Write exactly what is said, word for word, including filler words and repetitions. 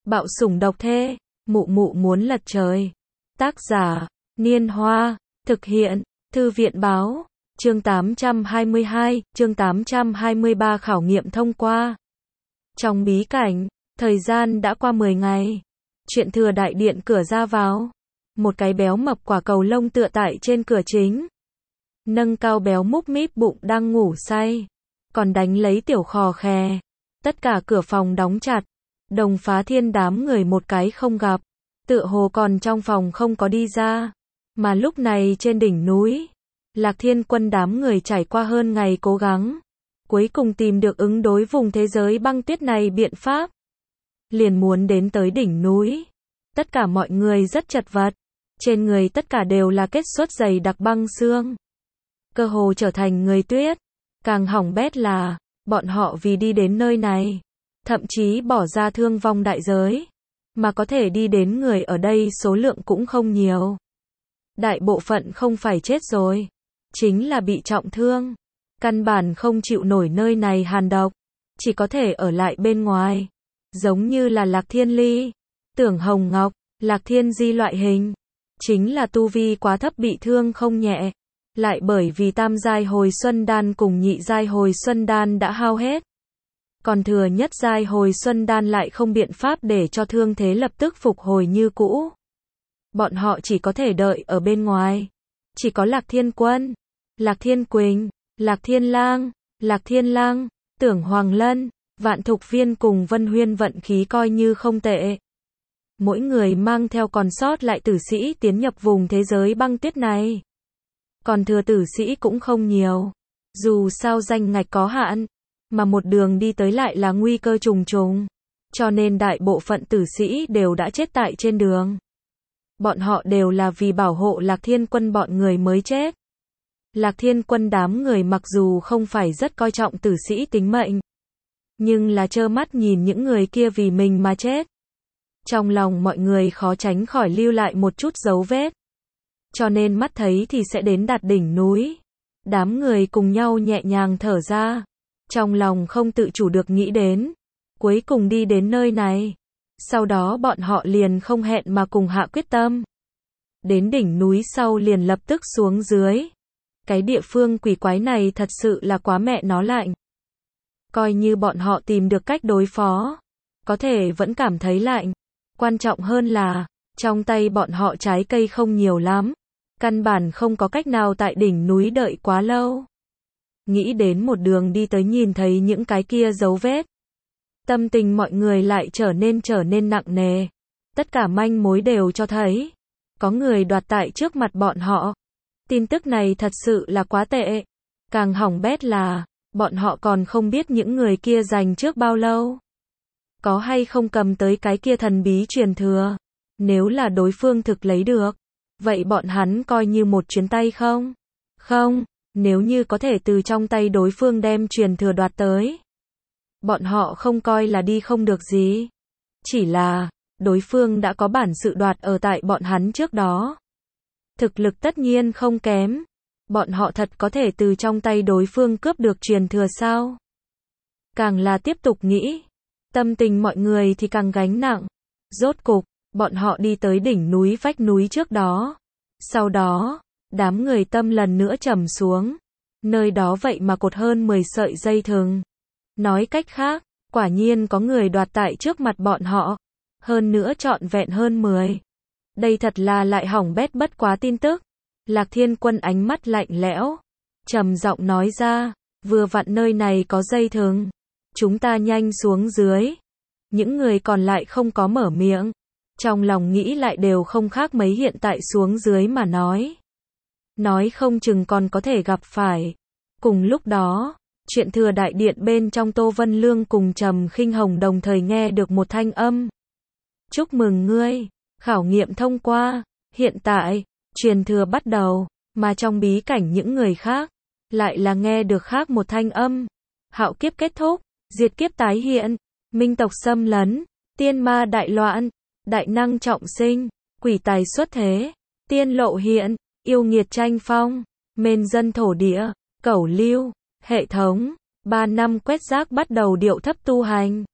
Bạo sủng độc thê, mụ mụ muốn lật trời. Tác giả, Niên Hoa, thực hiện, Thư viện Báo, chương tám trăm hai mươi hai, chương tám trăm hai mươi ba khảo nghiệm thông qua. Trong bí cảnh, thời gian đã qua mười ngày. Chuyện thừa đại điện cửa ra vào. Một cái béo mập quả cầu lông tựa tại trên cửa chính. Nâng cao béo múp míp bụng đang ngủ say. Còn đánh lấy tiểu khò khè. Tất cả cửa phòng đóng chặt. Đồng Phá Thiên đám người một cái không gặp. Tựa hồ còn trong phòng không có đi ra. Mà lúc này trên đỉnh núi, Lạc Thiên Quân đám người trải qua hơn ngày cố gắng. Cuối cùng tìm được ứng đối vùng thế giới băng tuyết này biện pháp. Liền muốn đến tới đỉnh núi. Tất cả mọi người rất chật vật. Trên người tất cả đều là kết xuất dày đặc băng xương. Cơ hồ trở thành người tuyết. Càng hỏng bét là, bọn họ vì đi đến nơi này, thậm chí bỏ ra thương vong đại giới. Mà có thể đi đến người ở đây số lượng cũng không nhiều. Đại bộ phận không phải chết rồi, chính là bị trọng thương. Căn bản không chịu nổi nơi này hàn độc. Chỉ có thể ở lại bên ngoài. Giống như là Lạc Thiên Ly, Tưởng Hồng Ngọc, Lạc Thiên Di loại hình. Chính là tu vi quá thấp bị thương không nhẹ. Lại bởi vì tam giai hồi xuân đan cùng nhị giai hồi xuân đan đã hao hết. Còn thừa nhất giai hồi xuân đan lại không biện pháp để cho thương thế lập tức phục hồi như cũ. Bọn họ chỉ có thể đợi ở bên ngoài. Chỉ có Lạc Thiên Quân, Lạc Thiên Quỳnh, Lạc Thiên Lang, Lạc Thiên Lang, Tưởng Hoàng Lân, Vạn Thục Viên cùng Vân Huyên vận khí coi như không tệ. Mỗi người mang theo còn sót lại tử sĩ tiến nhập vùng thế giới băng tuyết này. Còn thừa tử sĩ cũng không nhiều. Dù sao danh ngạch có hạn, mà một đường đi tới lại là nguy cơ trùng trùng. Cho nên đại bộ phận tử sĩ đều đã chết tại trên đường. Bọn họ đều là vì bảo hộ Lạc Thiên Quân bọn người mới chết. Lạc Thiên Quân đám người mặc dù không phải rất coi trọng tử sĩ tính mệnh, nhưng là trơ mắt nhìn những người kia vì mình mà chết. Trong lòng mọi người khó tránh khỏi lưu lại một chút dấu vết. Cho nên mắt thấy thì sẽ đến đạt đỉnh núi. Đám người cùng nhau nhẹ nhàng thở ra. Trong lòng không tự chủ được nghĩ đến. Cuối cùng đi đến nơi này. Sau đó bọn họ liền không hẹn mà cùng hạ quyết tâm. Đến đỉnh núi sau liền lập tức xuống dưới. Cái địa phương quỷ quái này thật sự là quá mẹ nó lạnh. Coi như bọn họ tìm được cách đối phó, có thể vẫn cảm thấy lạnh. Quan trọng hơn là, trong tay bọn họ trái cây không nhiều lắm. Căn bản không có cách nào tại đỉnh núi đợi quá lâu. Nghĩ đến một đường đi tới nhìn thấy những cái kia dấu vết. Tâm tình mọi người lại trở nên trở nên nặng nề. Tất cả manh mối đều cho thấy. Có người đoạt tại trước mặt bọn họ. Tin tức này thật sự là quá tệ. Càng hỏng bét là, bọn họ còn không biết những người kia giành trước bao lâu. Có hay không cầm tới cái kia thần bí truyền thừa. Nếu là đối phương thực lấy được, vậy bọn hắn coi như một chuyến tay không? Không, nếu như có thể từ trong tay đối phương đem truyền thừa đoạt tới. Bọn họ không coi là đi không được gì. Chỉ là, đối phương đã có bản sự đoạt ở tại bọn hắn trước đó. Thực lực tất nhiên không kém. Bọn họ thật có thể từ trong tay đối phương cướp được truyền thừa sao? Càng là tiếp tục nghĩ, tâm tình mọi người thì càng gánh nặng. Rốt cục, bọn họ đi tới đỉnh núi vách núi trước đó. Sau đó, đám người tâm lần nữa trầm xuống. Nơi đó vậy mà cột hơn mười sợi dây thừng. Nói cách khác, quả nhiên có người đoạt tại trước mặt bọn họ. Hơn nữa trọn vẹn hơn mười. Đây thật là lại hỏng bét bất quá tin tức. Lạc Thiên Quân ánh mắt lạnh lẽo, trầm giọng nói ra, vừa vặn nơi này có dây thừng. Chúng ta nhanh xuống dưới. Những người còn lại không có mở miệng. Trong lòng nghĩ lại đều không khác mấy hiện tại xuống dưới mà nói. Nói không chừng còn có thể gặp phải. Cùng lúc đó, chuyện thừa đại điện bên trong Tô Vân Lương cùng Trầm Khinh Hồng đồng thời nghe được một thanh âm. Chúc mừng ngươi, khảo nghiệm thông qua. Hiện tại, truyền thừa bắt đầu, mà trong bí cảnh những người khác, lại là nghe được khác một thanh âm. Hạo kiếp kết thúc, diệt kiếp tái hiện, minh tộc xâm lấn, tiên ma đại loạn, đại năng trọng sinh, quỷ tài xuất thế, tiên lộ hiện, yêu nghiệt tranh phong, mên dân thổ địa, cẩu lưu, hệ thống, ba năm quét rác bắt đầu điệu thấp tu hành.